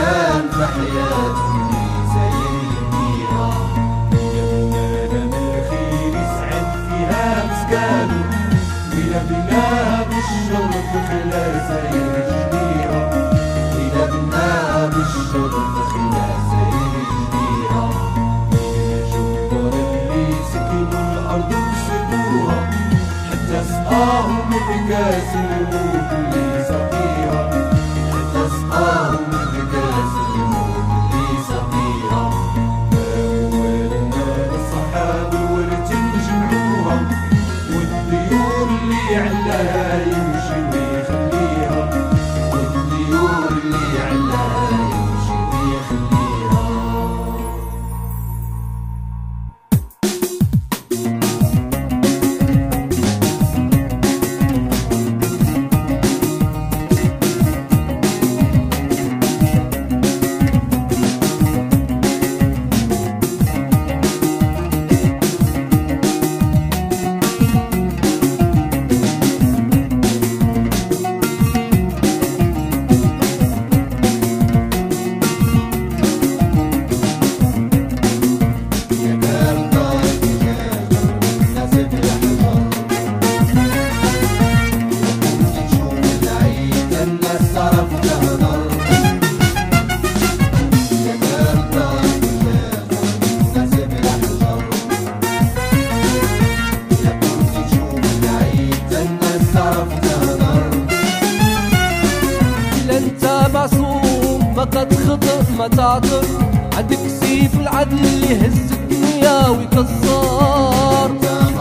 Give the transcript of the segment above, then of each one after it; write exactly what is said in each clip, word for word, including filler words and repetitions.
كان في حياتي زي البيئة، ويا بناها من الخير يسعد فيها مسكانه، ويا بناها بالشرف خلا زي رجليها، ويا بناها بالشرف خلا زي رجليها. ويا جبار اللي سكنوا الأرض وسدوها، حتى سقاهم من كاس الموت اللي سقيها، حتى سقاهم من كاس الموت اللي سقيها. أولنا الصحاب ورد نجمعوها، والطيور اللي علاها يمشي ويخليها، والطيور اللي علاها يمشي ويخليها. فقد خطأ ما تعذر، عندك سيف العدل يهز الدنيا ويكسر.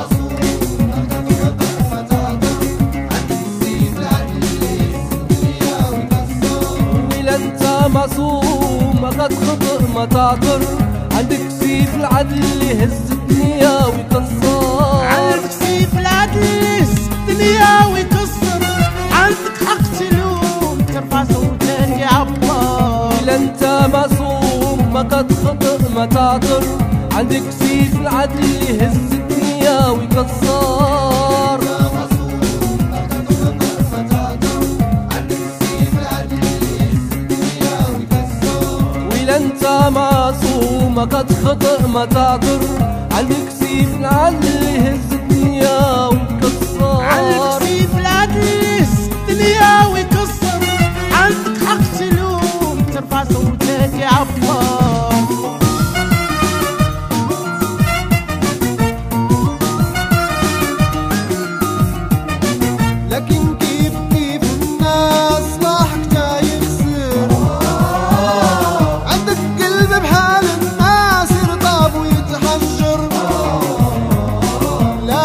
ولا انت معصوم فقد خطأ ما تعذر، عندك سيف العدل يهز الدنيا ويكسر. عندك سيف العدل يهز الدنيا ويكسر، عندك حق تلوم ترفع صوتك يا عبار. ولا انت معصوم ما قد خطأ ما تعذر، عندك سيف العدل يهز الدنيا ويكسر. ولا انت معصوم ما قد خطأ ما تعذر، عندك سيف العدل يهز الدنيا ويكسر. عندك سيف العدل يهز الدنيا ويكسر، عندك حق تلوم ترفع صوتك يا عبار. لكن كيف كيف الناس لاحق تايب سر، عندك قلب بحال الناس يرطب ويتحجر. لا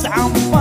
عمار